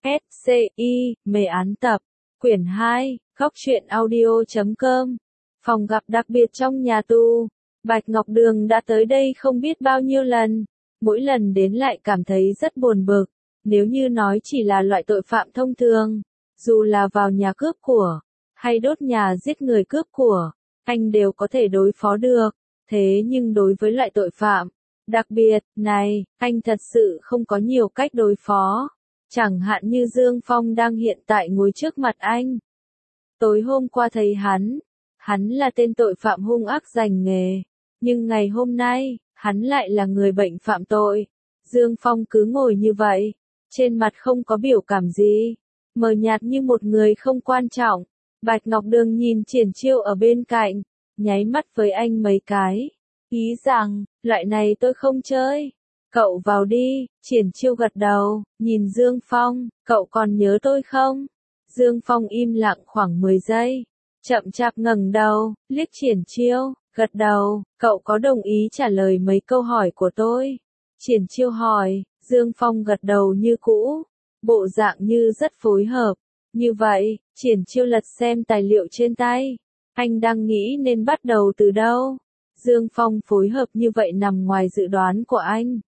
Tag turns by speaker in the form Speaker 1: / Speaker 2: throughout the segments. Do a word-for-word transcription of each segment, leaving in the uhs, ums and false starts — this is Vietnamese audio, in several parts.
Speaker 1: S C I, mê án tập, quyển hai, góc truyện audio chấm com. Phòng gặp đặc biệt trong nhà tù. Bạch Ngọc Đường đã tới đây không biết bao nhiêu lần. Mỗi lần đến lại cảm thấy rất buồn bực. Nếu như nói chỉ là loại tội phạm thông thường, dù là vào nhà cướp của, hay đốt nhà giết người cướp của, anh đều có thể đối phó được. Thế nhưng đối với loại tội phạm đặc biệt này, anh thật sự không có nhiều cách đối phó. Chẳng hạn như Dương Phong đang hiện tại ngồi trước mặt anh. Tối hôm qua thấy hắn, hắn là tên tội phạm hung ác giành nghề, nhưng ngày hôm nay, hắn lại là người bệnh phạm tội. Dương Phong cứ ngồi như vậy, trên mặt không có biểu cảm gì, mờ nhạt như một người không quan trọng. Bạch Ngọc Đường nhìn Triển Chiêu ở bên cạnh, nháy mắt với anh mấy cái, ý rằng, loại này tôi không chơi. Cậu vào đi. Triển Chiêu gật đầu, nhìn Dương Phong, cậu còn nhớ tôi không? Dương Phong im lặng khoảng mười giây, chậm chạp ngẩng đầu, liếc Triển Chiêu, gật đầu, cậu có đồng ý trả lời mấy câu hỏi của tôi? Triển Chiêu hỏi, Dương Phong gật đầu như cũ, bộ dạng như rất phối hợp. Như vậy, Triển Chiêu lật xem tài liệu trên tay, anh đang nghĩ nên bắt đầu từ đâu? Dương Phong phối hợp như vậy nằm ngoài dự đoán của anh.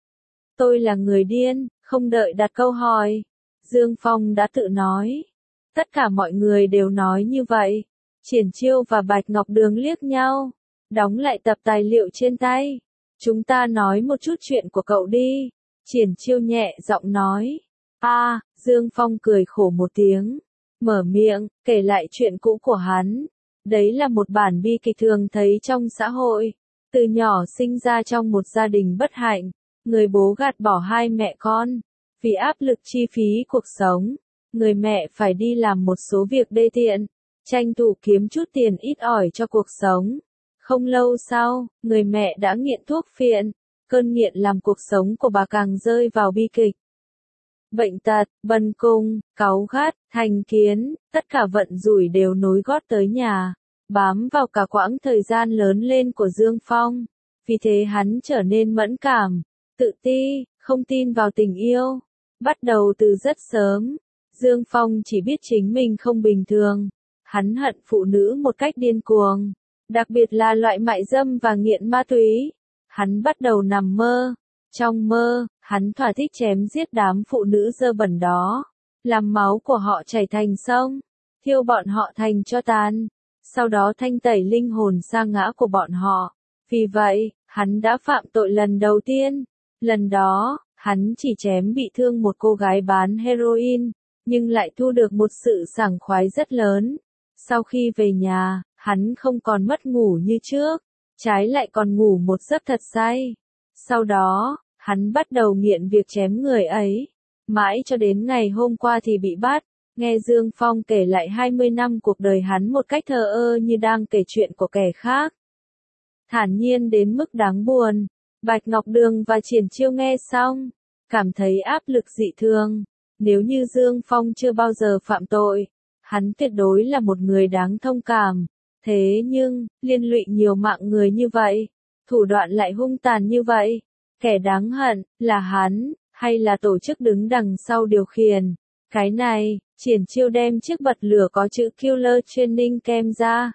Speaker 1: Tôi là người điên, không đợi đặt câu hỏi. Dương Phong đã tự nói. Tất cả mọi người đều nói như vậy. Triển Chiêu và Bạch Ngọc Đường liếc nhau, đóng lại tập tài liệu trên tay. Chúng ta nói một chút chuyện của cậu đi. Triển Chiêu nhẹ giọng nói. A, à, Dương Phong cười khổ một tiếng, mở miệng, kể lại chuyện cũ của hắn. Đấy là một bản bi kịch thường thấy trong xã hội. Từ nhỏ sinh ra trong một gia đình bất hạnh, người bố gạt bỏ hai mẹ con. Vì áp lực chi phí cuộc sống, người mẹ phải đi làm một số việc đê tiện, tranh thủ kiếm chút tiền ít ỏi cho cuộc sống. Không lâu sau, người mẹ đã nghiện thuốc phiện, cơn nghiện làm cuộc sống của bà càng rơi vào bi kịch. Bệnh tật, bần cùng, cáu gắt, thành kiến, tất cả vận rủi đều nối gót tới nhà, bám vào cả quãng thời gian lớn lên của Dương Phong. Vì thế hắn trở nên mẫn cảm, tự ti, không tin vào tình yêu. Bắt đầu từ rất sớm, Dương Phong chỉ biết chính mình không bình thường. Hắn hận phụ nữ một cách điên cuồng, đặc biệt là loại mại dâm và nghiện ma túy. Hắn bắt đầu nằm mơ. Trong mơ, hắn thỏa thích chém giết đám phụ nữ dơ bẩn đó, làm máu của họ chảy thành sông, thiêu bọn họ thành tro tàn, sau đó thanh tẩy linh hồn sa ngã của bọn họ. Vì vậy, hắn đã phạm tội lần đầu tiên. Lần đó, hắn chỉ chém bị thương một cô gái bán heroin, nhưng lại thu được một sự sảng khoái rất lớn. Sau khi về nhà, hắn không còn mất ngủ như trước, trái lại còn ngủ một giấc thật say. Sau đó, hắn bắt đầu nghiện việc chém người ấy, mãi cho đến ngày hôm qua thì bị bắt. Nghe Dương Phong kể lại hai mươi năm cuộc đời hắn một cách thờ ơ như đang kể chuyện của kẻ khác, thản nhiên đến mức đáng buồn. Bạch Ngọc Đường và Triển Chiêu nghe xong, cảm thấy áp lực dị thường. Nếu như Dương Phong chưa bao giờ phạm tội, hắn tuyệt đối là một người đáng thông cảm. Thế nhưng, liên lụy nhiều mạng người như vậy, thủ đoạn lại hung tàn như vậy, kẻ đáng hận, là hắn, hay là tổ chức đứng đằng sau điều khiển? Cái này, Triển Chiêu đem chiếc bật lửa có chữ Killer Training Camp ra,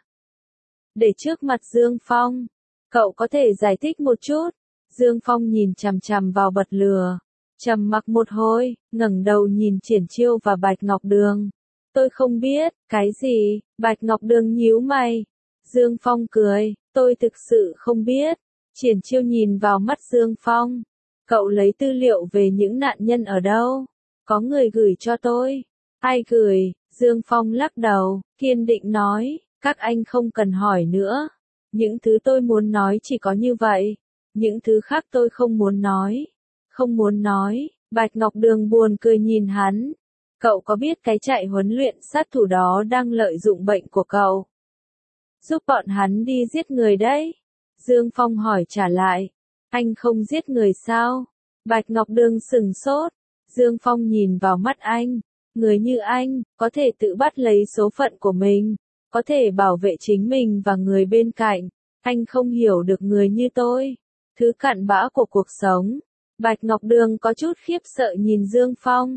Speaker 1: để trước mặt Dương Phong. Cậu có thể giải thích một chút? Dương Phong nhìn chằm chằm vào bật lửa, trầm mặc một hồi, ngẩng đầu nhìn Triển Chiêu và Bạch Ngọc Đường. Tôi không biết. Cái gì? Bạch Ngọc Đường nhíu mày. Dương Phong cười, tôi thực sự không biết. Triển Chiêu nhìn vào mắt Dương Phong. Cậu lấy tư liệu về những nạn nhân ở đâu? Có người gửi cho tôi. Ai gửi? Dương Phong lắc đầu, kiên định nói, các anh không cần hỏi nữa. Những thứ tôi muốn nói chỉ có như vậy. Những thứ khác tôi không muốn nói. Không muốn nói. Bạch Ngọc Đường buồn cười nhìn hắn. Cậu có biết cái trại huấn luyện sát thủ đó đang lợi dụng bệnh của cậu, giúp bọn hắn đi giết người đấy? Dương Phong hỏi trả lại. Anh không giết người sao? Bạch Ngọc Đường sừng sốt. Dương Phong nhìn vào mắt anh. Người như anh, có thể tự bắt lấy số phận của mình, có thể bảo vệ chính mình và người bên cạnh. Anh không hiểu được người như tôi, thứ cặn bã của cuộc sống. Bạch Ngọc Đường có chút khiếp sợ nhìn Dương Phong.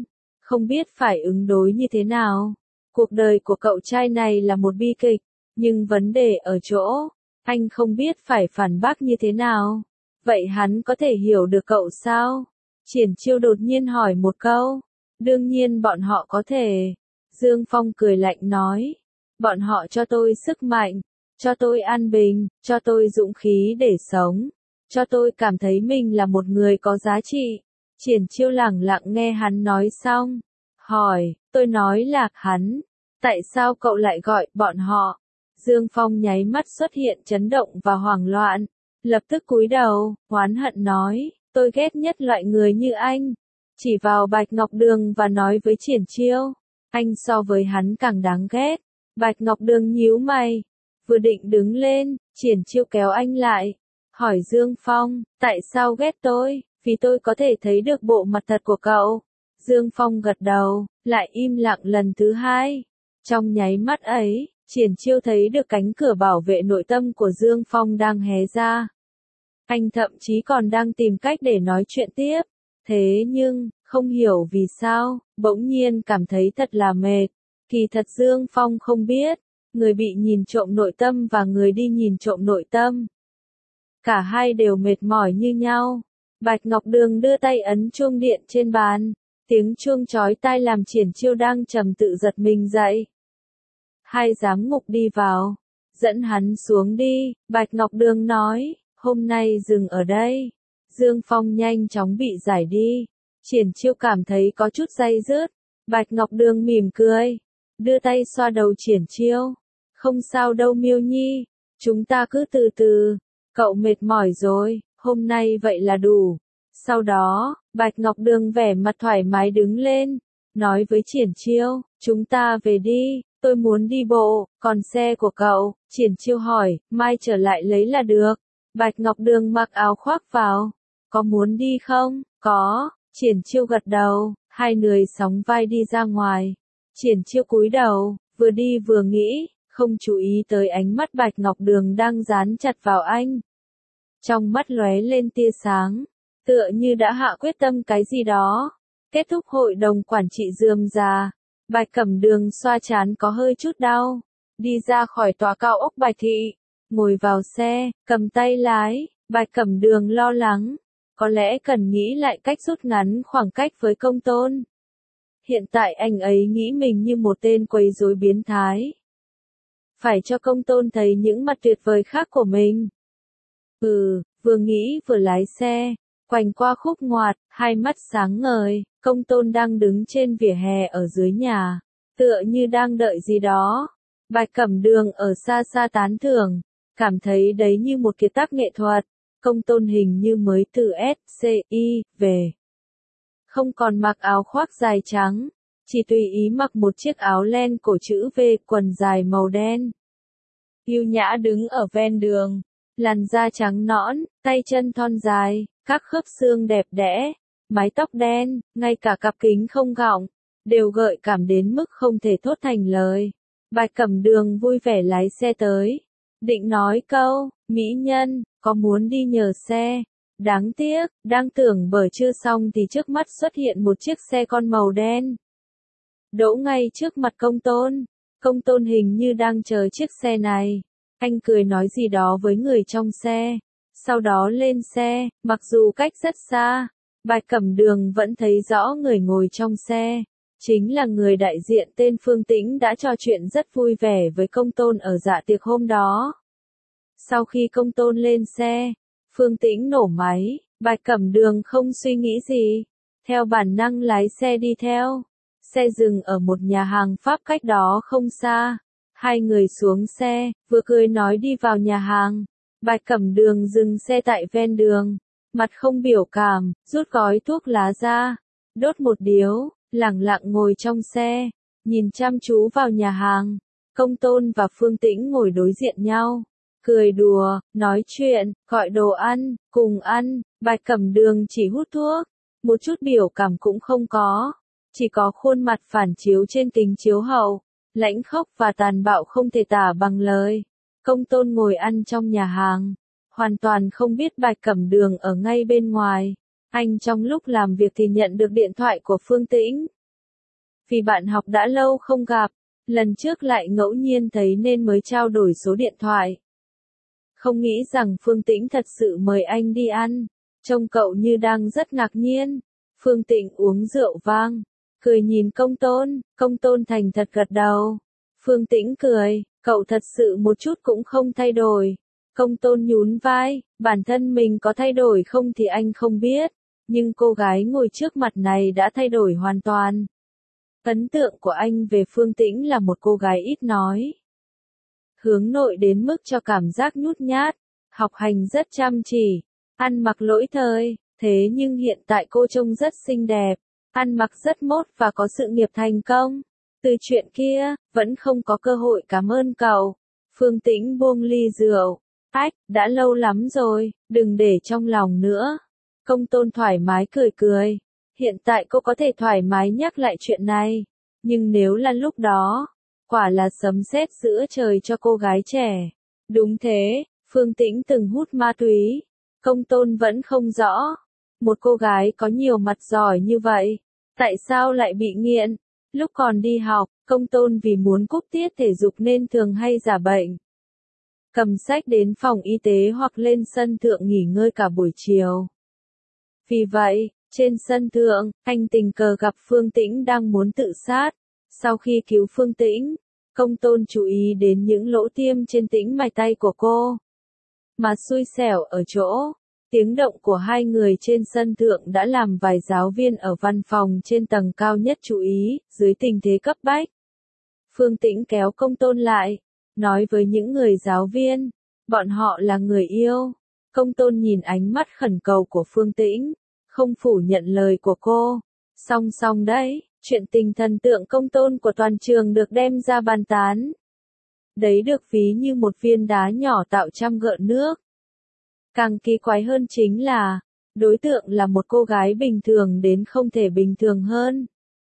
Speaker 1: không biết phải ứng đối như thế nào. Cuộc đời của cậu trai này là một bi kịch, nhưng vấn đề ở chỗ, anh không biết phải phản bác như thế nào. Vậy hắn có thể hiểu được cậu sao? Triển Chiêu đột nhiên hỏi một câu. Đương nhiên bọn họ có thể. Dương Phong cười lạnh nói. Bọn họ cho tôi sức mạnh, cho tôi an bình, cho tôi dũng khí để sống, cho tôi cảm thấy mình là một người có giá trị. Triển Chiêu lẳng lặng nghe hắn nói xong. Hỏi, tôi nói lạc hắn. Tại sao cậu lại gọi bọn họ? Dương Phong nháy mắt xuất hiện chấn động và hoảng loạn. Lập tức cúi đầu, oán hận nói, tôi ghét nhất loại người như anh. Chỉ vào Bạch Ngọc Đường và nói với Triển Chiêu, anh so với hắn càng đáng ghét. Bạch Ngọc Đường nhíu mày, vừa định đứng lên, Triển Chiêu kéo anh lại. Hỏi Dương Phong, tại sao ghét tôi? Vì tôi có thể thấy được bộ mặt thật của cậu. Dương Phong gật đầu, lại im lặng lần thứ hai. Trong nháy mắt ấy, Triển Chiêu thấy được cánh cửa bảo vệ nội tâm của Dương Phong đang hé ra. Anh thậm chí còn đang tìm cách để nói chuyện tiếp. Thế nhưng, không hiểu vì sao, bỗng nhiên cảm thấy thật là mệt. Kỳ thật Dương Phong không biết, người bị nhìn trộm nội tâm và người đi nhìn trộm nội tâm. Cả hai đều mệt mỏi như nhau. Bạch Ngọc Đường đưa tay ấn chuông điện trên bàn. Tiếng chuông chói tai làm Triển Chiêu đang trầm tự giật mình dậy. Hai giám ngục đi vào, dẫn hắn xuống đi, Bạch Ngọc Đường nói, hôm nay dừng ở đây. Dương Phong nhanh chóng bị giải đi. Triển Chiêu cảm thấy có chút day dứt. Bạch Ngọc Đường mỉm cười, đưa tay xoa đầu Triển Chiêu. Không sao đâu Miêu Nhi, chúng ta cứ từ từ, cậu mệt mỏi rồi, hôm nay vậy là đủ. Sau đó, Bạch Ngọc Đường vẻ mặt thoải mái đứng lên, nói với Triển Chiêu, chúng ta về đi, tôi muốn đi bộ, còn xe của cậu, Triển Chiêu hỏi, mai trở lại lấy là được. Bạch Ngọc Đường mặc áo khoác vào, có muốn đi không? Có, Triển Chiêu gật đầu, hai người sóng vai đi ra ngoài. Triển Chiêu cúi đầu, vừa đi vừa nghĩ, không chú ý tới ánh mắt Bạch Ngọc Đường đang dán chặt vào anh. Trong mắt lóe lên tia sáng, tựa như đã hạ quyết tâm cái gì đó. Kết thúc hội đồng quản trị rườm rà, Bạch Cẩm Đường xoa trán có hơi chút đau, đi ra khỏi tòa cao ốc Bạch Thị, ngồi vào xe, cầm tay lái. Bạch Cẩm Đường lo lắng, có lẽ cần nghĩ lại cách rút ngắn khoảng cách với Công Tôn. Hiện tại anh ấy nghĩ mình như một tên quấy rối biến thái. Phải cho Công Tôn thấy những mặt tuyệt vời khác của mình. Ừ, vừa nghĩ vừa lái xe, quanh qua khúc ngoặt, hai mắt sáng ngời, Công Tôn đang đứng trên vỉa hè ở dưới nhà, tựa như đang đợi gì đó. Bạch Cẩm Đường ở xa xa tán thưởng, cảm thấy đấy như một kiệt tác nghệ thuật. Công Tôn hình như mới từ ét xê i về. Không còn mặc áo khoác dài trắng, chỉ tùy ý mặc một chiếc áo len cổ chữ V, quần dài màu đen. Yêu nhã đứng ở ven đường, làn da trắng nõn, tay chân thon dài, các khớp xương đẹp đẽ, mái tóc đen, ngay cả cặp kính không gọng, đều gợi cảm đến mức không thể thốt thành lời. Bạch Cẩm Đường vui vẻ lái xe tới, định nói câu, mỹ nhân, có muốn đi nhờ xe? Đáng tiếc, đang tưởng bờ chưa xong thì trước mắt xuất hiện một chiếc xe con màu đen. Đỗ ngay trước mặt Công Tôn. Công Tôn hình như đang chờ chiếc xe này. Anh cười nói gì đó với người trong xe. Sau đó lên xe, mặc dù cách rất xa, Bạch Cẩm Đường vẫn thấy rõ người ngồi trong xe. Chính là người đại diện tên Phương Tĩnh đã trò chuyện rất vui vẻ với Công Tôn ở dạ tiệc hôm đó. Sau khi Công Tôn lên xe, Phương Tĩnh nổ máy, Bạch Cẩm Đường không suy nghĩ gì, theo bản năng lái xe đi theo. Xe dừng ở một nhà hàng Pháp cách đó không xa. Hai người xuống xe, vừa cười nói đi vào nhà hàng. Bạch Cẩm Đường dừng xe tại ven đường, mặt không biểu cảm, rút gói thuốc lá ra, đốt một điếu, lẳng lặng ngồi trong xe, nhìn chăm chú vào nhà hàng. Công Tôn và Phương Tĩnh ngồi đối diện nhau, cười đùa, nói chuyện, gọi đồ ăn, cùng ăn. Bạch Cẩm Đường chỉ hút thuốc, một chút biểu cảm cũng không có, chỉ có khuôn mặt phản chiếu trên kính chiếu hậu, lãnh khốc và tàn bạo không thể tả bằng lời. Công Tôn ngồi ăn trong nhà hàng, hoàn toàn không biết Bạch Cẩm Đường ở ngay bên ngoài. Anh trong lúc làm việc thì nhận được điện thoại của Phương Tĩnh. Vì bạn học đã lâu không gặp, lần trước lại ngẫu nhiên thấy nên mới trao đổi số điện thoại. Không nghĩ rằng Phương Tĩnh thật sự mời anh đi ăn, trông cậu như đang rất ngạc nhiên. Phương Tĩnh uống rượu vang, cười nhìn Công Tôn, Công Tôn thành thật gật đầu. Phương Tĩnh cười, cậu thật sự một chút cũng không thay đổi. Công Tôn nhún vai, bản thân mình có thay đổi không thì anh không biết, nhưng cô gái ngồi trước mặt này đã thay đổi hoàn toàn. Ấn tượng của anh về Phương Tĩnh là một cô gái ít nói, hướng nội đến mức cho cảm giác nhút nhát, học hành rất chăm chỉ, ăn mặc lỗi thời, thế nhưng hiện tại cô trông rất xinh đẹp, ăn mặc rất mốt và có sự nghiệp thành công. Từ chuyện kia, vẫn không có cơ hội cảm ơn cậu. Phương Tĩnh buông ly rượu. Ách, đã lâu lắm rồi, đừng để trong lòng nữa. Công Tôn thoải mái cười cười. Hiện tại cô có thể thoải mái nhắc lại chuyện này. Nhưng nếu là lúc đó, quả là sấm sét giữa trời cho cô gái trẻ. Đúng thế, Phương Tĩnh từng hút ma túy. Công Tôn vẫn không rõ. Một cô gái có nhiều mặt giỏi như vậy, tại sao lại bị nghiện? Lúc còn đi học, Công Tôn vì muốn cúp tiết thể dục nên thường hay giả bệnh. Cầm sách đến phòng y tế hoặc lên sân thượng nghỉ ngơi cả buổi chiều. Vì vậy, trên sân thượng, anh tình cờ gặp Phương Tĩnh đang muốn tự sát. Sau khi cứu Phương Tĩnh, Công Tôn chú ý đến những lỗ tiêm trên tĩnh mạch tay của cô. Mà xui xẻo ở chỗ, tiếng động của hai người trên sân thượng đã làm vài giáo viên ở văn phòng trên tầng cao nhất chú ý, dưới tình thế cấp bách. Phương Tĩnh kéo Công Tôn lại, nói với những người giáo viên, bọn họ là người yêu. Công Tôn nhìn ánh mắt khẩn cầu của Phương Tĩnh, không phủ nhận lời của cô. Song song đấy, chuyện tình thần tượng Công Tôn của toàn trường được đem ra bàn tán. Đấy được ví như một viên đá nhỏ tạo trăm gợn nước. Càng kỳ quái hơn chính là, đối tượng là một cô gái bình thường đến không thể bình thường hơn.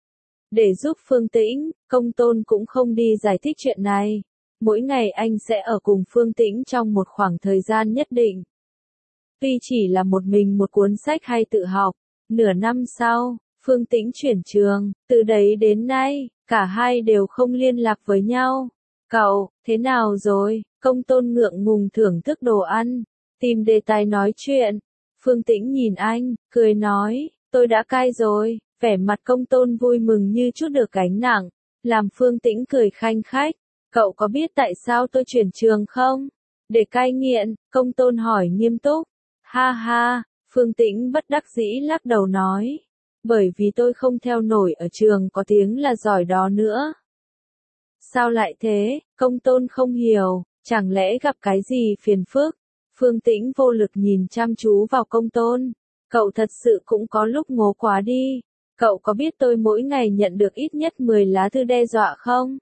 Speaker 1: Để giúp Phương Tĩnh, Công Tôn cũng không đi giải thích chuyện này. Mỗi ngày anh sẽ ở cùng Phương Tĩnh trong một khoảng thời gian nhất định. Tuy chỉ là một mình một cuốn sách hay tự học, nửa năm sau, Phương Tĩnh chuyển trường, từ đấy đến nay, cả hai đều không liên lạc với nhau. Cậu, thế nào rồi? Công Tôn ngượng ngùng thưởng thức đồ ăn, tìm đề tài nói chuyện. Phương Tĩnh nhìn anh, cười nói, tôi đã cai rồi. Vẻ mặt Công Tôn vui mừng như chút được gánh nặng, làm Phương Tĩnh cười khanh khách. Cậu có biết tại sao tôi chuyển trường không? Để cai nghiện, Công Tôn hỏi nghiêm túc. Ha ha, Phương Tĩnh bất đắc dĩ lắc đầu nói. Bởi vì tôi không theo nổi ở trường có tiếng là giỏi đó nữa. Sao lại thế? Công Tôn không hiểu, chẳng lẽ gặp cái gì phiền phức? Phương Tĩnh vô lực nhìn chăm chú vào Công Tôn. Cậu thật sự cũng có lúc ngố quá đi. Cậu có biết tôi mỗi ngày nhận được ít nhất mười lá thư đe dọa không?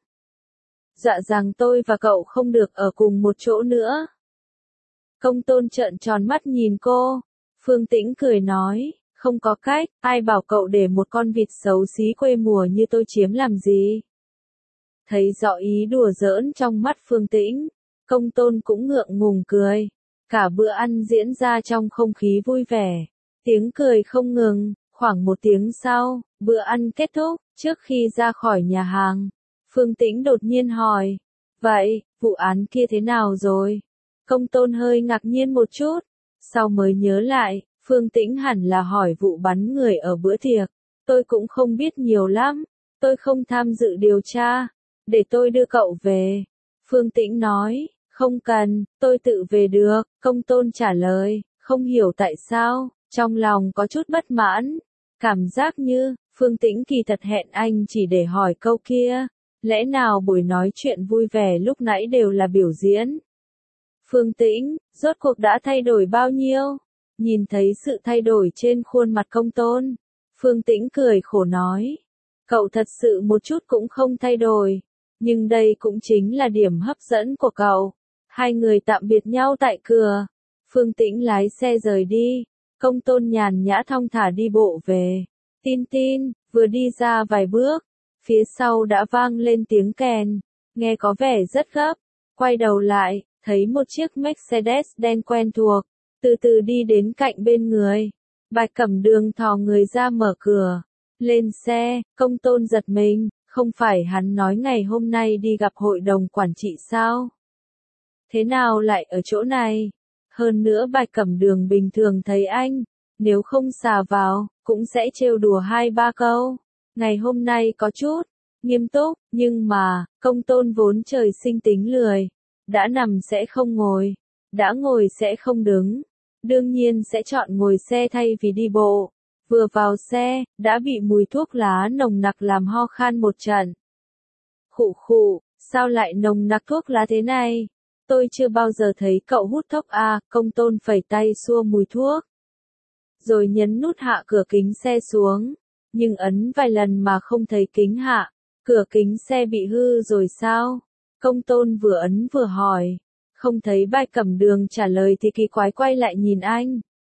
Speaker 1: Dọa rằng tôi và cậu không được ở cùng một chỗ nữa. Công Tôn trợn tròn mắt nhìn cô. Phương Tĩnh cười nói, không có cách, ai bảo cậu để một con vịt xấu xí quê mùa như tôi chiếm làm gì? Thấy rõ ý đùa giỡn trong mắt Phương Tĩnh, Công Tôn cũng ngượng ngùng cười. Cả bữa ăn diễn ra trong không khí vui vẻ, tiếng cười không ngừng. Khoảng một tiếng sau, bữa ăn kết thúc, trước khi ra khỏi nhà hàng, Phương Tĩnh đột nhiên hỏi, vậy, vụ án kia thế nào rồi? Công Tôn hơi ngạc nhiên một chút, sau mới nhớ lại, Phương Tĩnh hẳn là hỏi vụ bắn người ở bữa tiệc. Tôi cũng không biết nhiều lắm, tôi không tham dự điều tra, để tôi đưa cậu về. Phương Tĩnh nói, không cần, tôi tự về được. Công Tôn trả lời, không hiểu tại sao, trong lòng có chút bất mãn. Cảm giác như, Phương Tĩnh kỳ thật hẹn anh chỉ để hỏi câu kia. Lẽ nào buổi nói chuyện vui vẻ lúc nãy đều là biểu diễn? Phương Tĩnh, rốt cuộc đã thay đổi bao nhiêu? Nhìn thấy sự thay đổi trên khuôn mặt Công Tôn, Phương Tĩnh cười khổ nói. Cậu thật sự một chút cũng không thay đổi. Nhưng đây cũng chính là điểm hấp dẫn của cậu. Hai người tạm biệt nhau tại cửa. Phương Tĩnh lái xe rời đi. Công Tôn nhàn nhã thong thả đi bộ về. Tin tin, vừa đi ra vài bước, phía sau đã vang lên tiếng kèn, nghe có vẻ rất gấp. Quay đầu lại, thấy một chiếc Mercedes đen quen thuộc, từ từ đi đến cạnh bên người. Bạch Cẩm Đường thò người ra mở cửa, Lên xe, Công Tôn giật mình, không phải hắn nói ngày hôm nay đi gặp hội đồng quản trị sao? Thế nào lại ở chỗ này? Hơn nữa Bạch Cẩm Đường bình thường thấy anh, nếu không xà vào, cũng sẽ trêu đùa hai ba câu. Ngày hôm nay có chút nghiêm túc, nhưng mà, Công Tôn vốn trời sinh tính lười, đã nằm sẽ không ngồi, đã ngồi sẽ không đứng, đương nhiên sẽ chọn ngồi xe thay vì đi bộ. Vừa vào xe, đã bị mùi thuốc lá nồng nặc làm ho khan một trận. Khụ khụ, sao lại nồng nặc thuốc lá thế này? Tôi chưa bao giờ thấy cậu hút thuốc à, Công Tôn phẩy tay xua mùi thuốc. Rồi nhấn nút hạ cửa kính xe xuống, nhưng ấn vài lần mà không thấy kính hạ. Cửa kính xe bị hư rồi sao? Công Tôn vừa ấn vừa hỏi. Không thấy Bạch Cẩm Đường trả lời thì kỳ quái quay lại nhìn anh.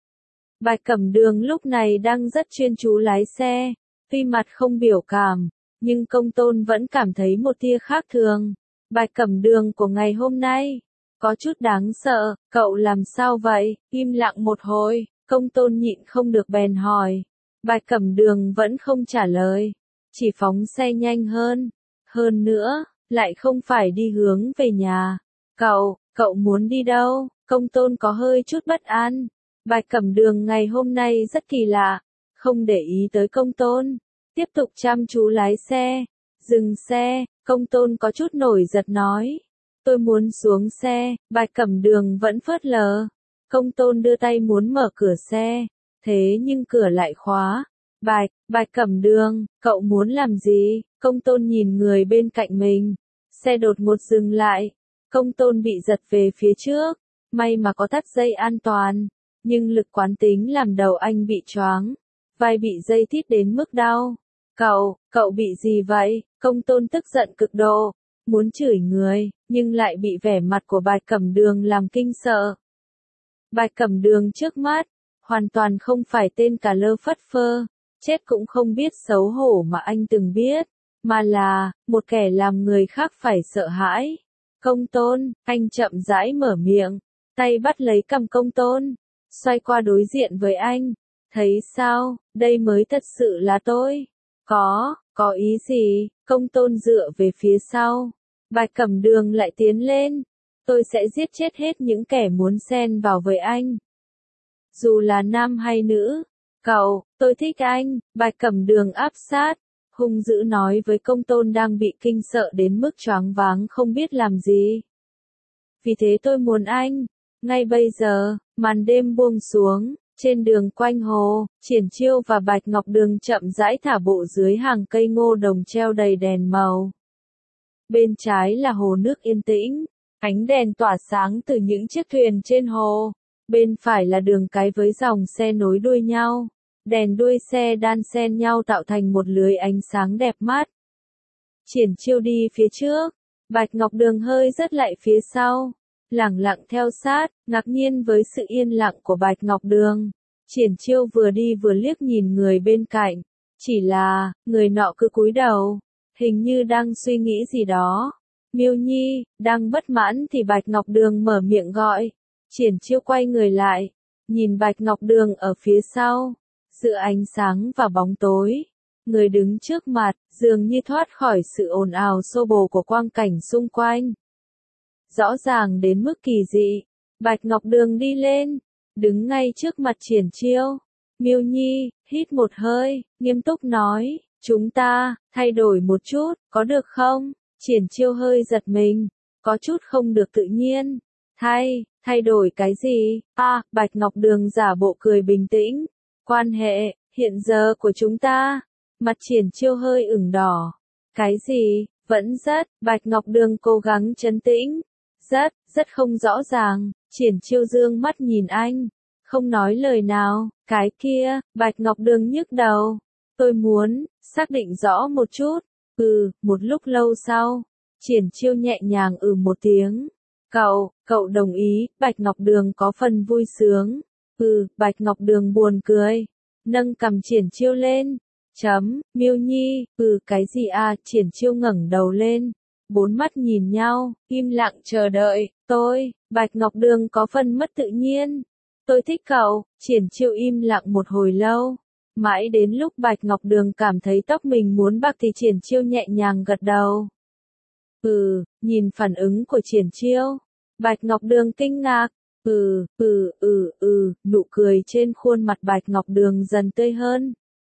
Speaker 1: Bạch Cẩm Đường lúc này đang rất chuyên chú lái xe, tuy mặt không biểu cảm, nhưng Công Tôn vẫn cảm thấy một tia khác thường. Bạch Cẩm Đường của ngày hôm nay, có chút đáng sợ, cậu làm sao vậy? Im lặng một hồi, Công Tôn nhịn không được bèn hỏi. Bạch Cẩm Đường vẫn không trả lời, chỉ phóng xe nhanh hơn. Hơn nữa, lại không phải đi hướng về nhà. Cậu, cậu muốn đi đâu? Công Tôn có hơi chút bất an. Bạch Cẩm Đường ngày hôm nay rất kỳ lạ, không để ý tới Công Tôn, tiếp tục chăm chú lái xe. Dừng xe, Công Tôn có chút nổi giận nói. Tôi muốn xuống xe, Bạch Cẩm Đường vẫn phớt lờ. Công Tôn đưa tay muốn mở cửa xe, thế nhưng cửa lại khóa. Bạch, Bạch Cẩm Đường, cậu muốn làm gì? Công Tôn nhìn người bên cạnh mình. Xe đột ngột dừng lại. Công Tôn bị giật về phía trước. May mà có thắt dây an toàn. Nhưng lực quán tính làm đầu anh bị choáng. Vai bị dây thít đến mức đau. Cậu, cậu bị gì vậy? Công Tôn tức giận cực độ. Muốn chửi người, nhưng lại bị vẻ mặt của Bạch Cẩm Đường làm kinh sợ. Bạch Cẩm Đường trước mắt, hoàn toàn không phải tên cà lơ phất phơ, chết cũng không biết xấu hổ mà anh từng biết, mà là, một kẻ làm người khác phải sợ hãi. Công Tôn, anh chậm rãi mở miệng, tay bắt lấy cằm Công Tôn, xoay qua đối diện với anh, thấy sao, đây mới thật sự là tôi. Có, có ý gì? Công Tôn dựa về phía sau, Bạch Cẩm Đường lại tiến lên. Tôi sẽ giết chết hết những kẻ muốn xen vào với anh. Dù là nam hay nữ. Cậu, tôi thích anh. Bạch Cẩm Đường áp sát, hung dữ nói với Công Tôn đang bị kinh sợ đến mức choáng váng không biết làm gì. Vì thế tôi muốn anh. Ngay bây giờ, màn đêm buông xuống, trên đường quanh hồ, Triển Chiêu và Bạch Ngọc Đường chậm rãi thả bộ dưới hàng cây ngô đồng treo đầy đèn màu. Bên trái là hồ nước yên tĩnh, ánh đèn tỏa sáng từ những chiếc thuyền trên hồ. Bên phải là đường cái với dòng xe nối đuôi nhau. Đèn đuôi xe đan xen nhau tạo thành một lưới ánh sáng đẹp mắt. Triển Chiêu đi phía trước, Bạch Ngọc Đường hơi dất lại phía sau, lẳng lặng theo sát, ngạc nhiên với sự yên lặng của Bạch Ngọc Đường. Triển Chiêu vừa đi vừa liếc nhìn người bên cạnh, chỉ là, người nọ cứ cúi đầu, hình như đang suy nghĩ gì đó. Miêu Nhi, đang bất mãn thì Bạch Ngọc Đường mở miệng gọi. Triển Chiêu quay người lại, nhìn Bạch Ngọc Đường ở phía sau, giữa ánh sáng và bóng tối. Người đứng trước mặt, dường như thoát khỏi sự ồn ào xô bồ của quang cảnh xung quanh. Rõ ràng đến mức kỳ dị, Bạch Ngọc Đường đi lên, đứng ngay trước mặt Triển Chiêu. Miêu Nhi, hít một hơi, nghiêm túc nói, chúng ta, thay đổi một chút, có được không? Triển Chiêu hơi giật mình, có chút không được tự nhiên. Thay, thay đổi cái gì? À, Bạch Ngọc Đường giả bộ cười bình tĩnh. Quan hệ, hiện giờ của chúng ta. Mặt Triển Chiêu hơi ửng đỏ. Cái gì? Vẫn rất, Bạch Ngọc Đường cố gắng trấn tĩnh. Rất, rất không rõ ràng. Triển Chiêu dương mắt nhìn anh, không nói lời nào. Cái kia, Bạch Ngọc Đường nhức đầu. Tôi muốn, xác định rõ một chút. Ừ, một lúc lâu sau, Triển Chiêu nhẹ nhàng ừ một tiếng. Cậu, cậu đồng ý, Bạch Ngọc Đường có phần vui sướng. Ừ, Bạch Ngọc Đường buồn cười, nâng cằm Triển Chiêu lên. Chấm, Miêu Nhi, ừ cái gì à, Triển Chiêu ngẩng đầu lên. Bốn mắt nhìn nhau, im lặng chờ đợi. Tôi, Bạch Ngọc Đường có phần mất tự nhiên. Tôi thích cậu. Triển Chiêu im lặng một hồi lâu, Mãi đến lúc Bạch Ngọc Đường cảm thấy tóc mình muốn bạc thì Triển Chiêu nhẹ nhàng gật đầu. Ừ, nhìn phản ứng của Triển Chiêu. Bạch Ngọc Đường kinh ngạc. Ừ, ừ, ừ, ừ, nụ cười trên khuôn mặt Bạch Ngọc Đường dần tươi hơn.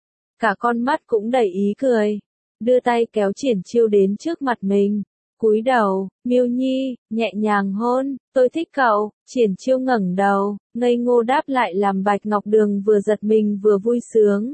Speaker 1: Cả con mắt cũng đầy ý cười. Đưa tay kéo Triển Chiêu đến trước mặt mình. Cúi đầu, Miêu Nhi, nhẹ nhàng hôn, tôi thích cậu. Triển Chiêu ngẩng đầu, ngây ngô đáp lại làm Bạch Ngọc Đường vừa giật mình vừa vui sướng.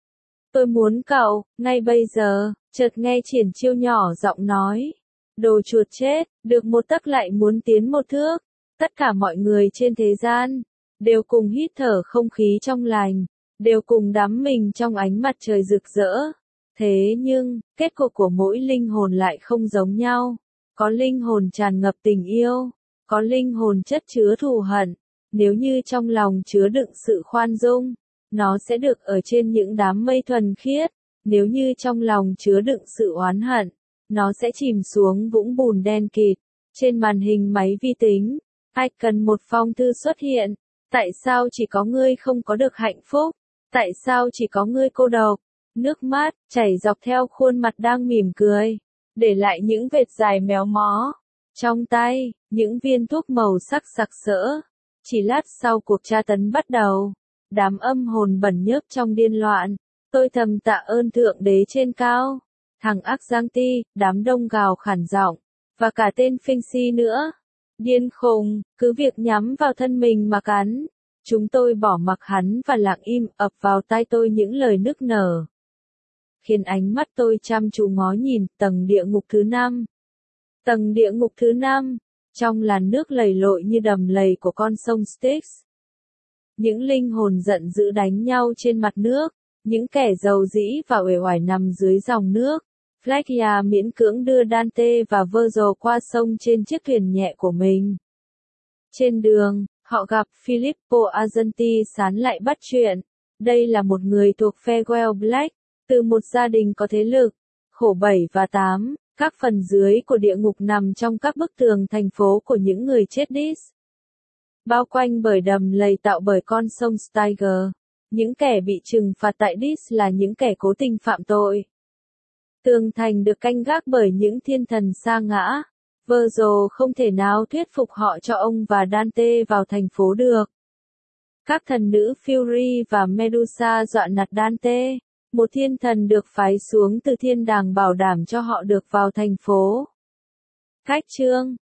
Speaker 1: Tôi muốn cậu, ngay bây giờ. Chợt nghe Triển Chiêu nhỏ giọng nói. Đồ chuột chết, được một tấc lại muốn tiến một thước. Tất cả mọi người trên thế gian, đều cùng hít thở không khí trong lành, đều cùng đắm mình trong ánh mặt trời rực rỡ. Thế nhưng, kết cục của mỗi linh hồn lại không giống nhau. Có linh hồn tràn ngập tình yêu, có linh hồn chất chứa thù hận. Nếu như trong lòng chứa đựng sự khoan dung, nó sẽ được ở trên những đám mây thuần khiết. Nếu như trong lòng chứa đựng sự oán hận, nó sẽ chìm xuống vũng bùn đen kịt. Trên màn hình máy vi tính, ai cần một phong thư xuất hiện. Tại sao chỉ có ngươi không có được hạnh phúc? Tại sao chỉ có ngươi cô độc? Nước mắt chảy dọc theo khuôn mặt đang mỉm cười, để lại những vệt dài méo mó. Trong tay, những viên thuốc màu sắc sặc sỡ. Chỉ lát sau cuộc tra tấn bắt đầu, đám âm hồn bẩn nhớp trong điên loạn. Tôi thầm tạ ơn Thượng Đế trên cao. Thằng ác Giang Ti, đám đông gào khản giọng, và cả tên Phinh Si nữa. Điên khùng, cứ việc nhắm vào thân mình mà cắn. Chúng tôi bỏ mặc hắn và lặng im ập vào tai tôi những lời nức nở. Khiến ánh mắt tôi chăm chú ngó nhìn tầng địa ngục thứ năm. Tầng địa ngục thứ năm, trong làn nước lầy lội như đầm lầy của con sông Styx. Những linh hồn giận dữ đánh nhau trên mặt nước, những kẻ giàu dĩ và uể oải nằm dưới dòng nước. Flegia miễn cưỡng đưa Dante và Virgil qua sông trên chiếc thuyền nhẹ của mình. Trên đường, họ gặp Filippo Argenti sán lại bắt chuyện. Đây là một người thuộc phe Well Black, từ một gia đình có thế lực. Khổ bảy và tám, các phần dưới của địa ngục nằm trong các bức tường thành phố của những người chết Dis. Bao quanh bởi đầm lầy tạo bởi con sông Styger. Những kẻ bị trừng phạt tại Dis là những kẻ cố tình phạm tội. Tường thành được canh gác bởi những thiên thần sa ngã. Virgil không thể nào thuyết phục họ cho ông và Dante vào thành phố được. Các thần nữ Fury và Medusa dọa nạt Dante, một thiên thần được phái xuống từ thiên đàng bảo đảm cho họ được vào thành phố. Cách chương